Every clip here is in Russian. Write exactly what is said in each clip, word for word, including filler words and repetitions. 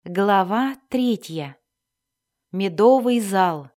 Глава третья. Медовый зал.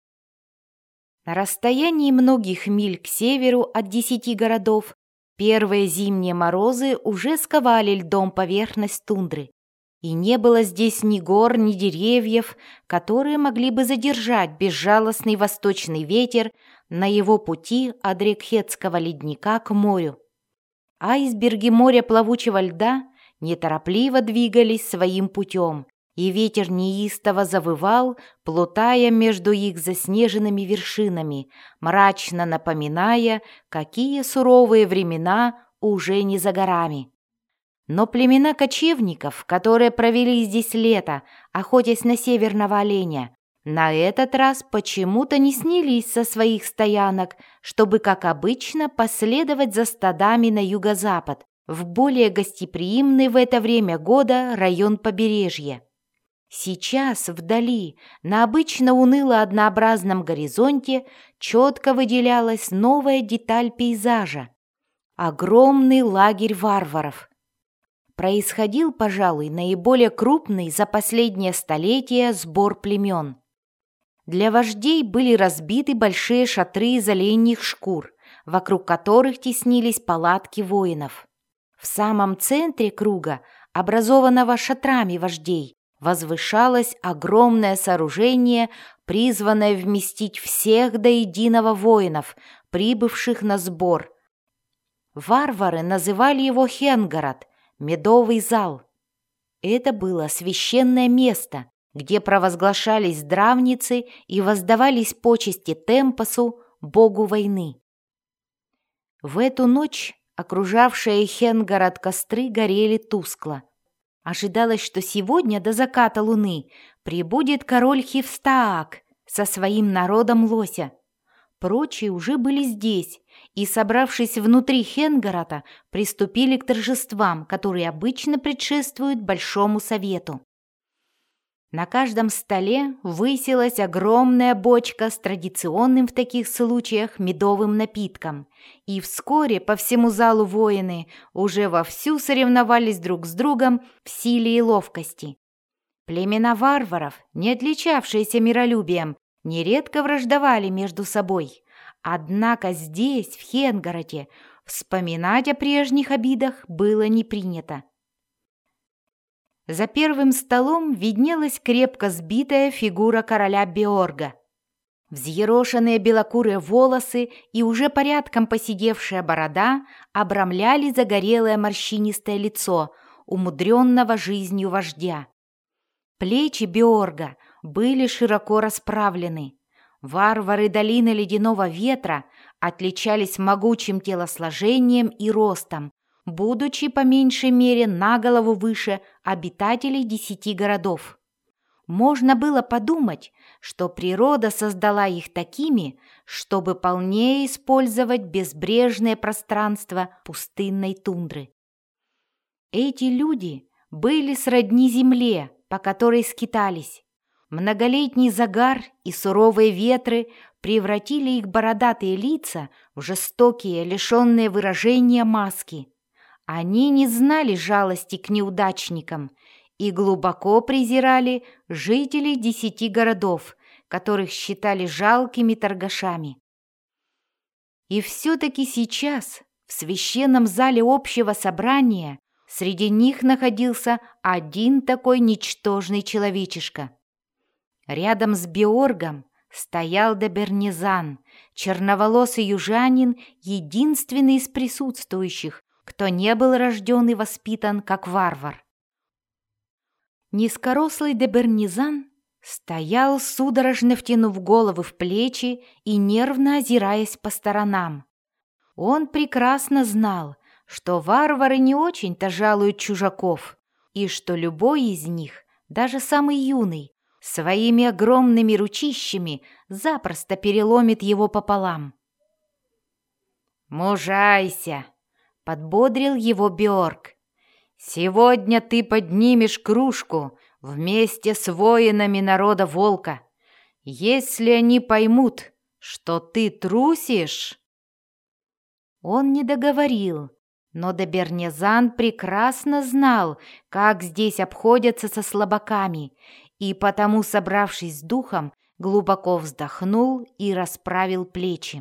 На расстоянии многих миль к северу от десяти городов первые зимние морозы уже сковали льдом поверхность тундры, и не было здесь ни гор, ни деревьев, которые могли бы задержать безжалостный восточный ветер на его пути от Рикхетского ледника к морю. Айсберги моря плавучего льда неторопливо двигались своим путем, и ветер неистово завывал, плутая между их заснеженными вершинами, мрачно напоминая, какие суровые времена уже не за горами. Но племена кочевников, которые провели здесь лето, охотясь на северного оленя, на этот раз почему-то не снялись со своих стоянок, чтобы, как обычно, последовать за стадами на юго-запад, в более гостеприимный в это время года район побережья. Сейчас вдали, на обычно уныло-однообразном горизонте, четко выделялась новая деталь пейзажа – огромный лагерь варваров. Происходил, пожалуй, наиболее крупный за последнее столетие сбор племен. Для вождей были разбиты большие шатры из оленьих шкур, вокруг которых теснились палатки воинов. В самом центре круга, образованного шатрами вождей, возвышалось огромное сооружение, призванное вместить всех до единого воинов, прибывших на сбор. Варвары называли его Хенгород, медовый зал. Это было священное место, где провозглашались здравницы и воздавались почести Темпосу, богу войны. В эту ночь окружавшие Хенгород костры горели тускло. Ожидалось, что сегодня до заката луны прибудет король Хивстаак со своим народом лося. Прочие уже были здесь и, собравшись внутри Хенгорода, приступили к торжествам, которые обычно предшествуют Большому Совету. На каждом столе высилась огромная бочка с традиционным в таких случаях медовым напитком, и вскоре по всему залу воины уже вовсю соревновались друг с другом в силе и ловкости. Племена варваров, не отличавшиеся миролюбием, нередко враждовали между собой, однако здесь, в Хенгороде, вспоминать о прежних обидах было не принято. За первым столом виднелась крепко сбитая фигура короля Беорга. Взъерошенные белокурые волосы и уже порядком поседевшая борода обрамляли загорелое морщинистое лицо умудренного жизнью вождя. Плечи Беорга были широко расправлены. Варвары долины Ледяного Ветра отличались могучим телосложением и ростом, будучи по меньшей мере на голову выше обитателей десяти городов. Можно было подумать, что природа создала их такими, чтобы полнее использовать безбрежное пространство пустынной тундры. Эти люди были сродни земле, по которой скитались. Многолетний загар и суровые ветры превратили их бородатые лица в жестокие, лишенные выражения маски. Они не знали жалости к неудачникам и глубоко презирали жителей десяти городов, которых считали жалкими торгашами. И все-таки сейчас, в священном зале общего собрания, среди них находился один такой ничтожный человечишка. Рядом с Беоргом стоял Дебернизан, черноволосый южанин, единственный из присутствующих, кто не был рожден и воспитан как варвар. Низкорослый Дебернизан стоял, судорожно втянув голову в плечи и нервно озираясь по сторонам. Он прекрасно знал, что варвары не очень-то жалуют чужаков, и что любой из них, даже самый юный, своими огромными ручищами запросто переломит его пополам. «Мужайся!» — подбодрил его Беорг. «Сегодня ты поднимешь кружку вместе с воинами народа Волка. Если они поймут, что ты трусишь...» Он не договорил, Но Добернезан прекрасно знал, как здесь обходятся со слабаками, и потому, собравшись с духом, глубоко вздохнул и расправил плечи.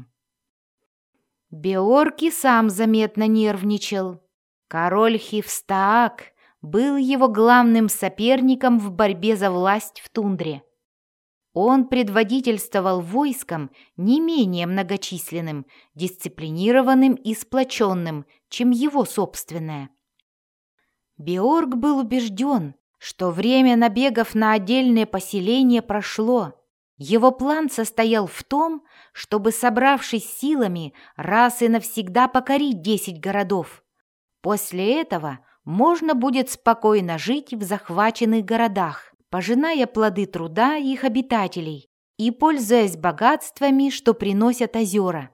Беорг и сам заметно нервничал. Король Хивстаак был его главным соперником в борьбе за власть в тундре. Он предводительствовал войском не менее многочисленным, дисциплинированным и сплоченным, чем его собственное. Беорг был убежден, что время набегов на отдельные поселения прошло. Его план состоял в том, чтобы, собравшись силами, раз и навсегда покорить десять городов. После этого можно будет спокойно жить в захваченных городах, пожиная плоды труда их обитателей и пользуясь богатствами, что приносят озера.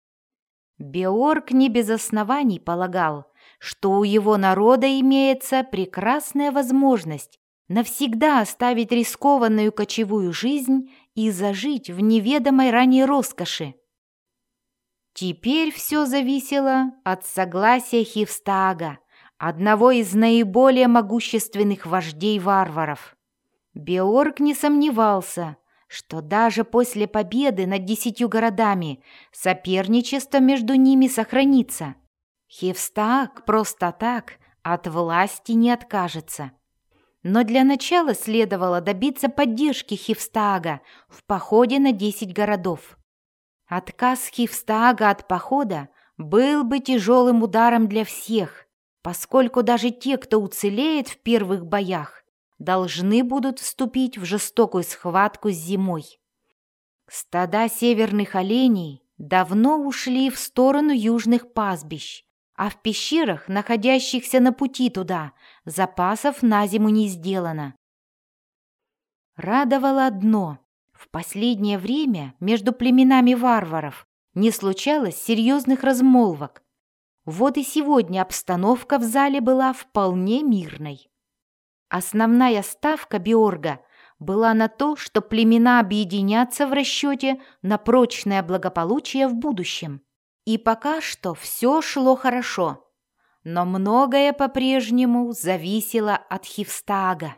Беорг не без оснований полагал, что у его народа имеется прекрасная возможность навсегда оставить рискованную кочевую жизнь и зажить в неведомой ранее роскоши. Теперь все зависело от согласия Хивстаага, одного из наиболее могущественных вождей варваров. Беорг не сомневался, что даже после победы над десятью городами соперничество между ними сохранится. Хивстааг просто так от власти не откажется. Но для начала следовало добиться поддержки Хивстаага в походе на десять городов. Отказ Хивстаага от похода был бы тяжелым ударом для всех, поскольку даже те, кто уцелеет в первых боях, должны будут вступить в жестокую схватку с зимой. Стада северных оленей давно ушли в сторону южных пастбищ, а в пещерах, находящихся на пути туда, запасов на зиму не сделано. Радовало одно: в последнее время между племенами варваров не случалось серьезных размолвок. Вот и сегодня обстановка в зале была вполне мирной. Основная ставка Беорга была на то, что племена объединятся в расчете на прочное благополучие в будущем. И пока что все шло хорошо, но многое по-прежнему зависело от Хивстаага.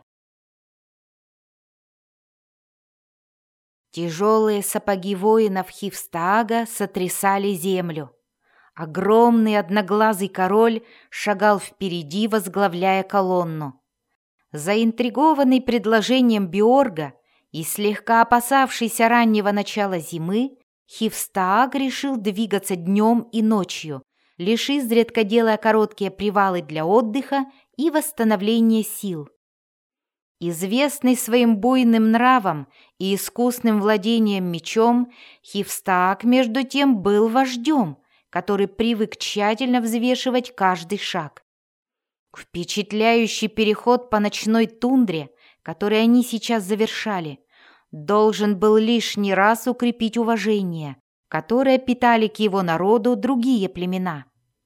Тяжелые сапоги воинов Хивстаага сотрясали землю. Огромный одноглазый король шагал впереди, возглавляя колонну. Заинтригованный предложением Беорга и слегка опасавшийся раннего начала зимы, Хивстааг решил двигаться днем и ночью, лишь изредка делая короткие привалы для отдыха и восстановления сил. Известный своим буйным нравом и искусным владением мечом, Хивстааг, между тем, был вождем, который привык тщательно взвешивать каждый шаг. Впечатляющий переход по ночной тундре, который они сейчас завершали, должен был лишний раз укрепить уважение, которое питали к его народу другие племена.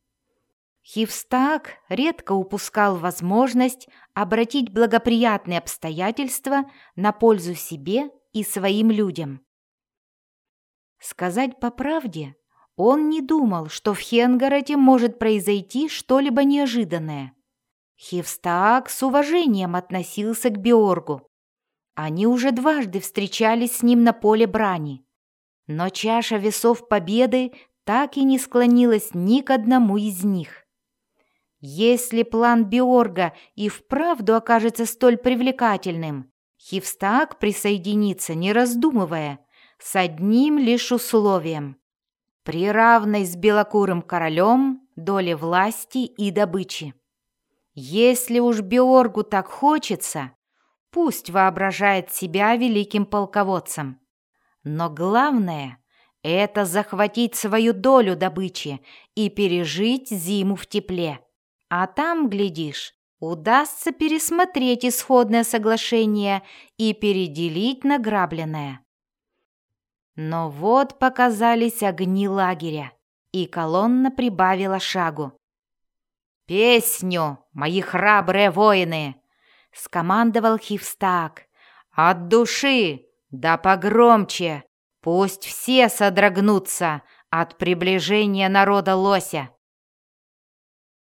Хивстааг редко упускал возможность обратить благоприятные обстоятельства на пользу себе и своим людям. Сказать по правде, он не думал, что в Хенгороде может произойти что-либо неожиданное. Хивстааг с уважением относился к Беоргу. Они уже дважды встречались с ним на поле брани, но чаша весов победы так и не склонилась ни к одному из них. Если план Беорга и вправду окажется столь привлекательным, Хивстааг присоединится, не раздумывая, с одним лишь условием: при равной с белокурым королем доле власти и добычи. Если уж Беоргу так хочется, пусть воображает себя великим полководцем. Но главное – это захватить свою долю добычи и пережить зиму в тепле. А там, глядишь, удастся пересмотреть исходное соглашение и переделить награбленное. Но вот показались огни лагеря, и колонна прибавила шагу. «Песню, мои храбрые воины!» — скомандовал Хивстааг. «От души, да погромче! Пусть все содрогнутся от приближения народа лося!»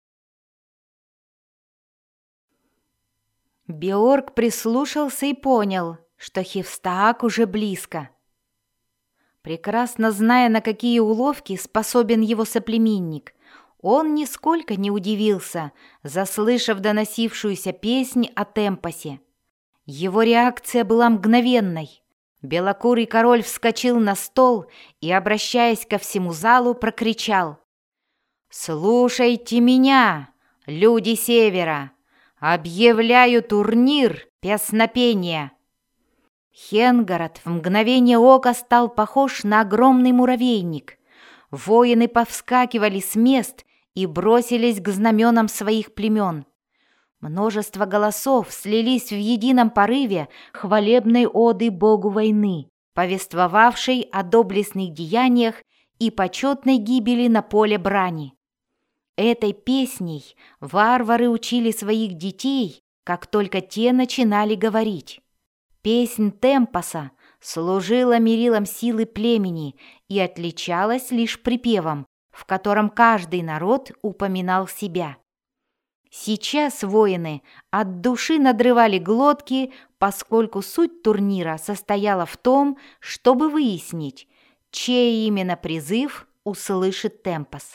Беорг прислушался и понял, что Хивстааг уже близко. Прекрасно зная, на какие уловки способен его соплеменник, он нисколько не удивился, заслышав доносившуюся песнь о Темпосе. Его реакция была мгновенной. Белокурый король вскочил на стол и, обращаясь ко всему залу, прокричал: «Слушайте меня, люди Севера! Объявляю турнир песнопения!» Хенгарат в мгновение ока стал похож на огромный муравейник. Воины повскакивали с мест и бросились к знаменам своих племен. Множество голосов слились в едином порыве хвалебной оды богу войны, повествовавшей о доблестных деяниях и почетной гибели на поле брани. Этой песней варвары учили своих детей, как только те начинали говорить. Песнь Темпоса служила мерилом силы племени и отличалась лишь припевом, в котором каждый народ упоминал себя. Сейчас воины от души надрывали глотки, поскольку суть турнира состояла в том, чтобы выяснить, чей именно призыв услышит Темпос.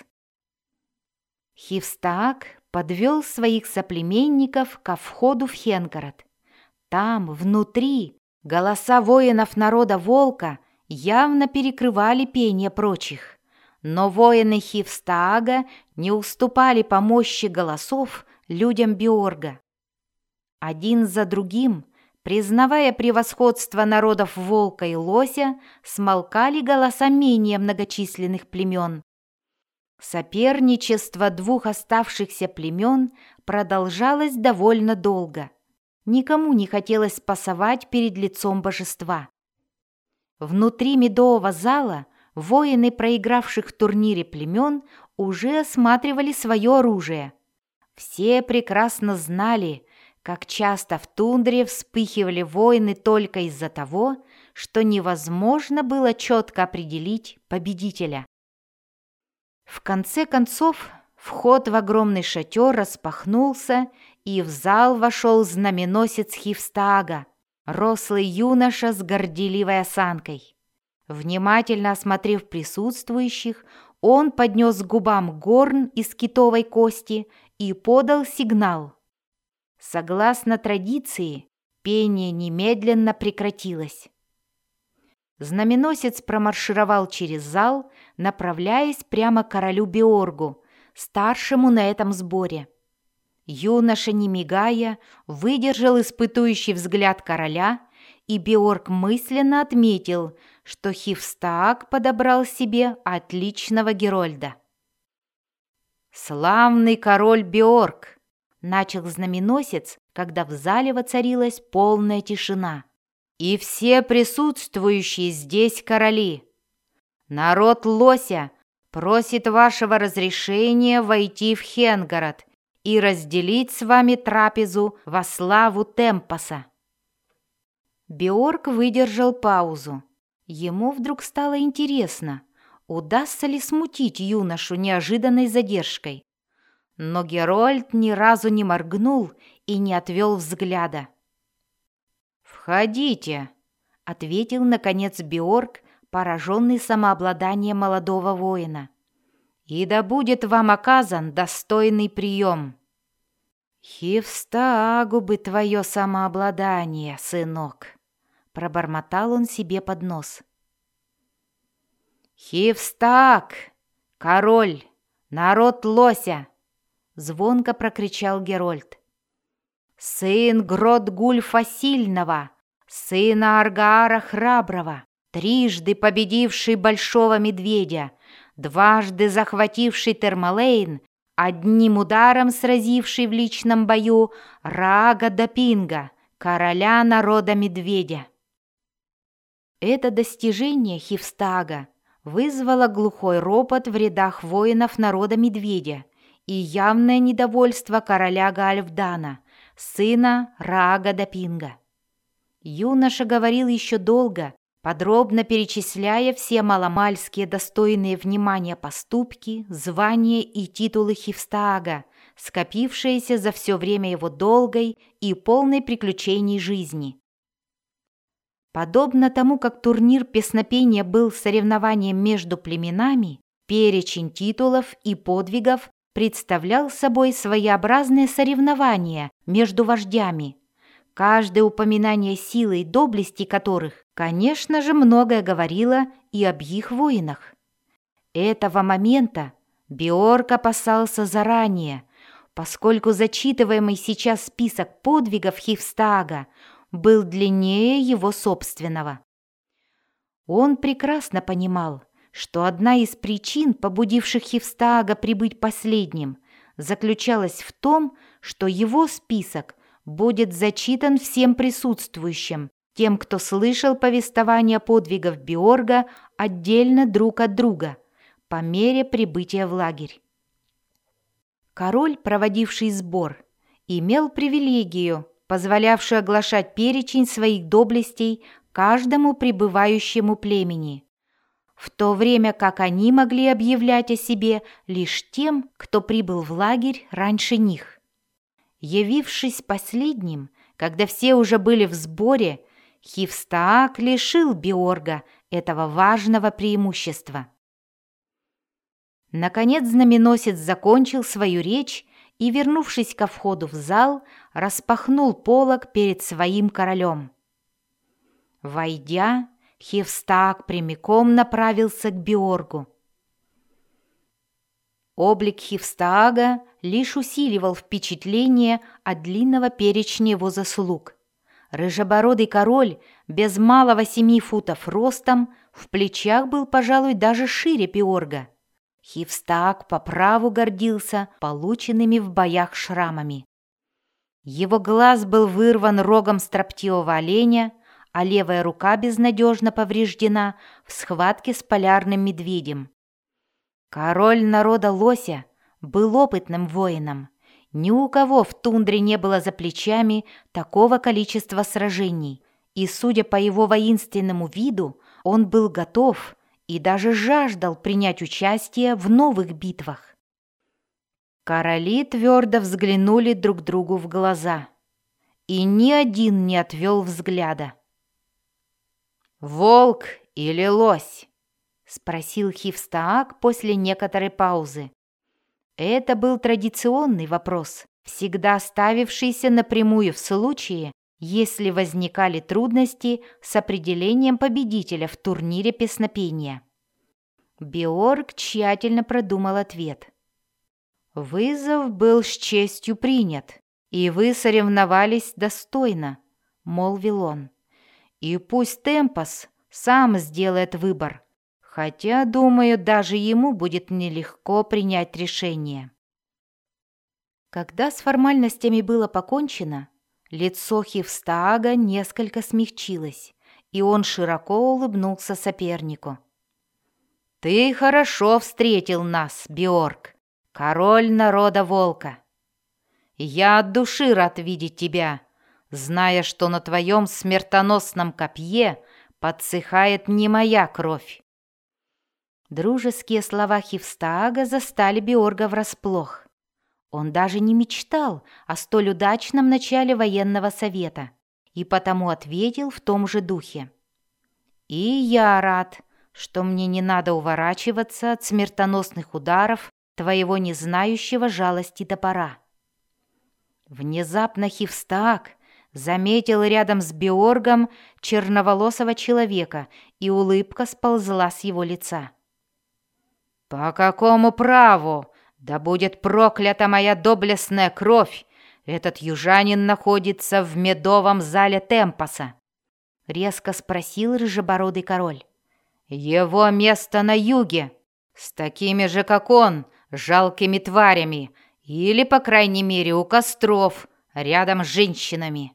Хивстааг подвел своих соплеменников ко входу в Хенгарат. Там, внутри, голоса воинов народа Волка явно перекрывали пение прочих. Но воины Хивстаага не уступали по мощи голосов людям Беорга. Один за другим, признавая превосходство народов Волка и Лося, смолкали голоса менее многочисленных племен. Соперничество двух оставшихся племен продолжалось довольно долго. Никому не хотелось пасовать перед лицом божества. Внутри медового зала воины, проигравших в турнире племен, уже осматривали свое оружие. Все прекрасно знали, как часто в тундре вспыхивали войны только из-за того, что невозможно было четко определить победителя. В конце концов, вход в огромный шатер распахнулся, и в зал вошел знаменосец Хивстаага, рослый юноша с горделивой осанкой. Внимательно осмотрев присутствующих, он поднес к губам горн из китовой кости и подал сигнал. Согласно традиции, пение немедленно прекратилось. Знаменосец промаршировал через зал, направляясь прямо к королю Беоргу, старшему на этом сборе. Юноша, не мигая, выдержал испытующий взгляд короля, и Беорг мысленно отметил, что Хивстааг подобрал себе отличного герольда. «Славный король Беорг!» — начал знаменосец, когда в зале воцарилась полная тишина. «И все присутствующие здесь короли! Народ Лося просит вашего разрешения войти в Хенгарат и разделить с вами трапезу во славу Темпоса». Беорг выдержал паузу. Ему вдруг стало интересно, удастся ли смутить юношу неожиданной задержкой. Но Герольд ни разу не моргнул и не отвел взгляда. «Входите», — ответил, наконец, Беорг, пораженный самообладанием молодого воина. «И да будет вам оказан достойный прием». «Хивстаагу бы твое самообладание, сынок», — пробормотал он себе под нос. «Хивстааг, король, народ Лося!» — звонко прокричал Герольд. «Сын Гродгульфа Сильного, сына Аргаара Храброго, трижды победивший Большого Медведя, дважды захвативший Термалейн, одним ударом сразивший в личном бою Раага Допинга, короля народа Медведя». Это достижение Хивстаага вызвало глухой ропот в рядах воинов народа Медведя и явное недовольство короля Гаальфдана, сына Раага Допинга. Юноша говорил еще долго, подробно перечисляя все маломальские достойные внимания поступки, звания и титулы Хивстаага, скопившееся за все время его долгой и полной приключений жизни. Подобно тому, как турнир песнопения был соревнованием между племенами, перечень титулов и подвигов представлял собой своеобразное соревнование между вождями, каждое упоминание силы и доблести которых, конечно же, многое говорило и об их воинах. Этого момента Беорг опасался заранее, поскольку зачитываемый сейчас список подвигов Хивстаага был длиннее его собственного. Он прекрасно понимал, что одна из причин, побудивших Хивстаага прибыть последним, заключалась в том, что его список будет зачитан всем присутствующим, тем, кто слышал повествование подвигов Беорга отдельно друг от друга, по мере прибытия в лагерь. Король, проводивший сбор, имел привилегию, позволявшую оглашать перечень своих доблестей каждому прибывающему племени, в то время как они могли объявлять о себе лишь тем, кто прибыл в лагерь раньше них. Явившись последним, когда все уже были в сборе, Хивстааг лишил Беорга этого важного преимущества. Наконец знаменосец закончил свою речь и, вернувшись ко входу в зал, распахнул полог перед своим королем. Войдя, Хивстааг прямиком направился к Беоргу. Облик Хивстаага лишь усиливал впечатление от длинного перечня его заслуг. Рыжебородый король, без малого семи футов ростом, в плечах был, пожалуй, даже шире Беорга. Хивстааг по праву гордился полученными в боях шрамами. Его глаз был вырван рогом строптивого оленя, а левая рука безнадежно повреждена в схватке с полярным медведем. Король народа лося был опытным воином. Ни у кого в тундре не было за плечами такого количества сражений, и, судя по его воинственному виду, он был готов и даже жаждал принять участие в новых битвах. Короли твердо взглянули друг другу в глаза, и ни один не отвел взгляда. «Волк или лось?» — спросил Хивстааг после некоторой паузы. Это был традиционный вопрос, всегда ставившийся напрямую в случае, если возникали трудности с определением победителя в турнире песнопения. Беорг тщательно продумал ответ. «Вызов был с честью принят, и вы соревновались достойно», — молвил он. «И пусть Темпос сам сделает выбор, хотя, думаю, даже ему будет нелегко принять решение». Когда с формальностями было покончено, лицо Хивстаага несколько смягчилось, и он широко улыбнулся сопернику. «Ты хорошо встретил нас, Беорг, король народа волка. Я от души рад видеть тебя, зная, что на твоем смертоносном копье подсыхает не моя кровь». Дружеские слова Хивстаага застали Беорга врасплох. Он даже не мечтал о столь удачном начале военного совета и потому ответил в том же духе. «И я рад, что мне не надо уворачиваться от смертоносных ударов твоего незнающего жалости топора». Внезапно Хивстааг заметил рядом с Беоргом черноволосого человека, и улыбка сползла с его лица. «По какому праву, да будет проклята моя доблестная кровь, этот южанин находится в медовом зале Темпоса?» — резко спросил рыжебородый король. «Его место на юге, с такими же, как он, жалкими тварями, или, по крайней мере, у костров, рядом с женщинами».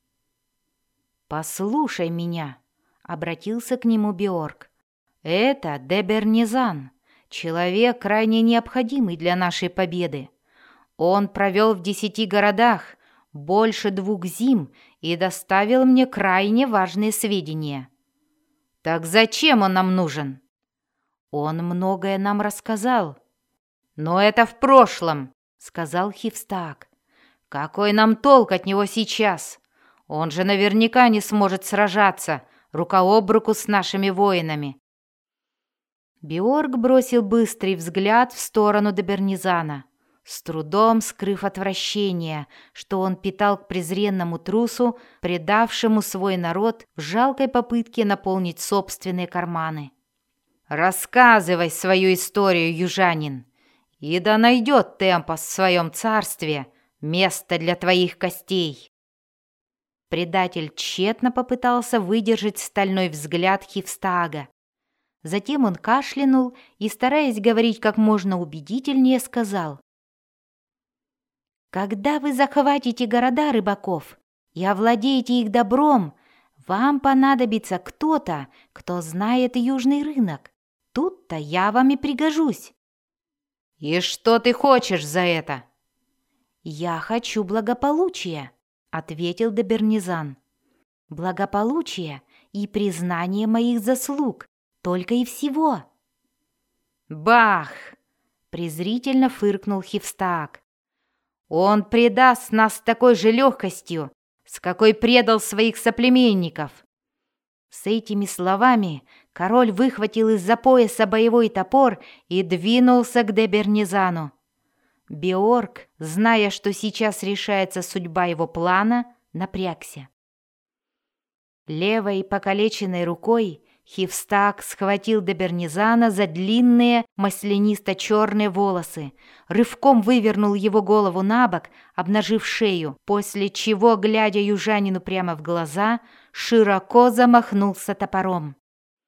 «Послушай меня», — обратился к нему Беорг. «Это Дебернизан, человек, крайне необходимый для нашей победы. Он провел в десяти городах больше двух зим и доставил мне крайне важные сведения». «Так зачем он нам нужен?» «Он многое нам рассказал». «Но это в прошлом. сказал Хивстаак. «Какой нам толк от него сейчас? Он же наверняка не сможет сражаться рука об руку с нашими воинами». Биорг бросил быстрый взгляд в сторону Добернизана, с трудом скрыв отвращение, что он питал к презренному трусу, предавшему свой народ в жалкой попытке наполнить собственные карманы. «Рассказывай свою историю, южанин, и да найдет Темпос в своем царстве место для твоих костей». Предатель тщетно попытался выдержать стальной взгляд Хивстаага. Затем он кашлянул и, стараясь говорить как можно убедительнее, сказал: «Когда вы захватите города рыбаков и овладеете их добром, вам понадобится кто-то, кто знает южный рынок. Тут-то я вам и пригожусь». «И что ты хочешь за это?» «Я хочу благополучия», — ответил Добернизан. «Благополучие и признание моих заслуг, только и всего». «Бах!» — презрительно фыркнул Хивстаак. «Он предаст нас с такой же легкостью, с какой предал своих соплеменников». С этими словами король выхватил из-за пояса боевой топор и двинулся к Добернизану. Биорг, зная, что сейчас решается судьба его плана, напрягся. Левой покалеченной рукой Хивстаак схватил Добернизана за длинные маслянисто-черные волосы, рывком вывернул его голову на бок, обнажив шею, после чего, глядя южанину прямо в глаза, широко замахнулся топором.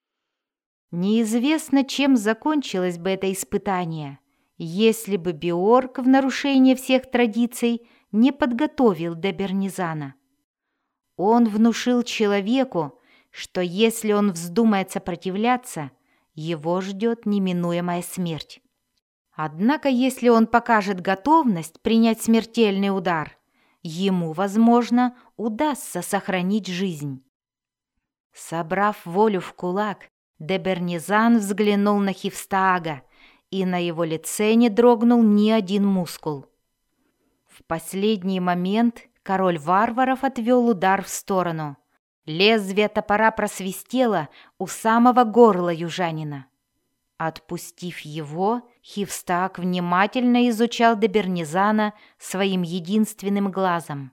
Неизвестно, чем закончилось бы это испытание, если бы Биорг в нарушение всех традиций не подготовил Добернизана. Он внушил человеку, что если он вздумает сопротивляться, его ждет неминуемая смерть. Однако, если он покажет готовность принять смертельный удар, ему, возможно, удастся сохранить жизнь. Собрав волю в кулак, Добернизан взглянул на Хивстаага, и на его лице не дрогнул ни один мускул. В последний момент король варваров отвел удар в сторону. Лезвие топора просвистело у самого горла южанина. Отпустив его, Хивстаак внимательно изучал Добернизана своим единственным глазом.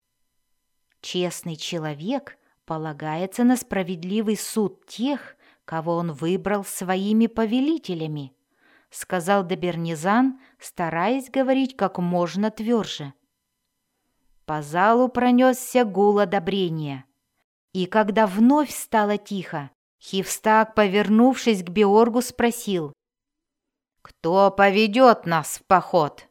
Честный человек полагается на справедливый суд тех, кого он выбрал своими повелителями, сказал Добернизан, стараясь говорить как можно тверже. По залу пронесся гул одобрения. И когда вновь стало тихо, Хивстаак, повернувшись к Биоргу, спросил: «Кто поведет нас в поход?»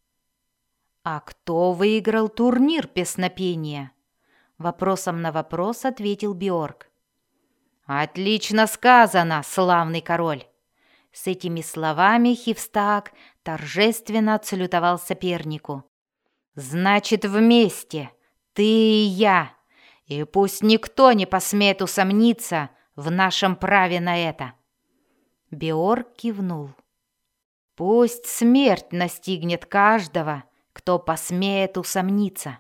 «А кто выиграл турнир песнопения?» Вопросом на вопрос ответил Биорг. «Отлично сказано, славный король!» С этими словами Хивстаак торжественно отсалютовал сопернику. «Значит, вместе, ты и я, и пусть никто не посмеет усомниться в нашем праве на это». Биорг кивнул. «Пусть смерть настигнет каждого, кто посмеет усомниться».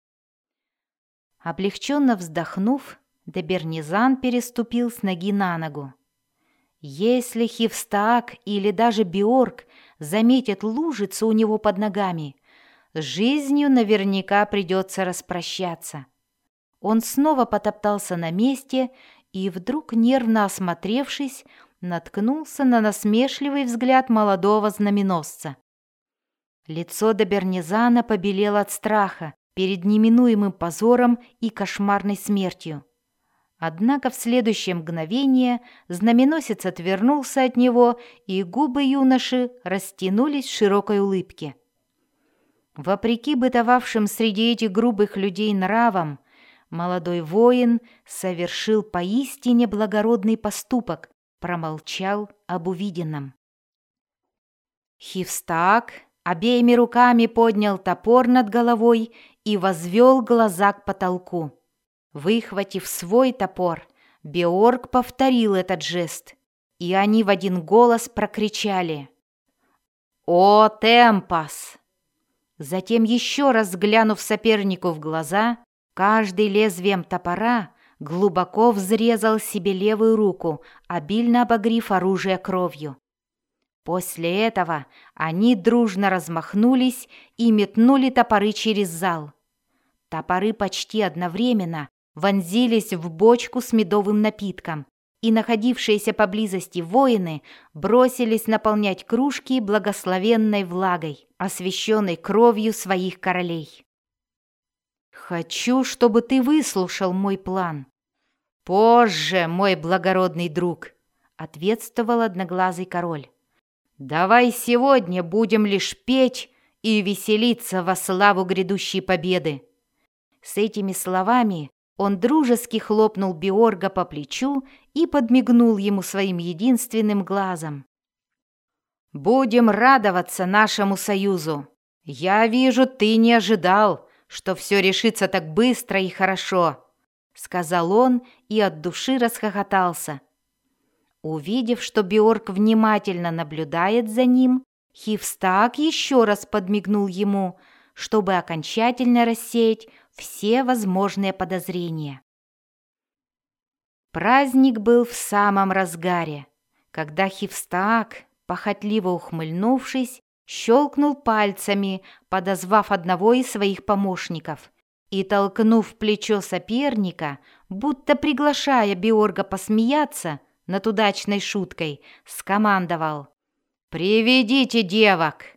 Облегченно вздохнув, Добернизан переступил с ноги на ногу. Если Хивстаак или даже Биорг заметят лужицу у него под ногами, с жизнью наверняка придется распрощаться. Он снова потоптался на месте и вдруг, нервно осмотревшись, наткнулся на насмешливый взгляд молодого знаменосца. Лицо Добернизана побелело от страха перед неминуемым позором и кошмарной смертью. Однако в следующее мгновение знаменосец отвернулся от него, и губы юноши растянулись в широкой улыбке. Вопреки бытовавшим среди этих грубых людей нравам, молодой воин совершил поистине благородный поступок, промолчал об увиденном. Хивстаак обеими руками поднял топор над головой и возвел глаза к потолку. Выхватив свой топор, Биорг повторил этот жест, и они в один голос прокричали: «О, Темпос!» Затем, еще раз взглянув сопернику в глаза, каждый лезвием топора глубоко взрезал себе левую руку, обильно обогрив оружие кровью. После этого они дружно размахнулись и метнули топоры через зал. Топоры почти одновременно вонзились в бочку с медовым напитком, и находившиеся поблизости воины бросились наполнять кружки благословенной влагой, освященной кровью своих королей. «Хочу, чтобы ты выслушал мой план». «Позже, мой благородный друг», — ответствовал одноглазый король. «Давай сегодня будем лишь петь и веселиться во славу грядущей победы». С этими словами он дружески хлопнул Биорга по плечу и подмигнул ему своим единственным глазом. «Будем радоваться нашему союзу. Я вижу, ты не ожидал, что все решится так быстро и хорошо», — сказал он и от души расхохотался. Увидев, что Биорг внимательно наблюдает за ним, Хивстаг еще раз подмигнул ему, чтобы окончательно рассеять все возможные подозрения. Праздник был в самом разгаре, когда Хивстаг, похотливо ухмыльнувшись, щелкнул пальцами, подозвав одного из своих помощников, и, толкнув плечо соперника, будто приглашая Биорга посмеяться над удачной шуткой, скомандовал: «Приведите девок!»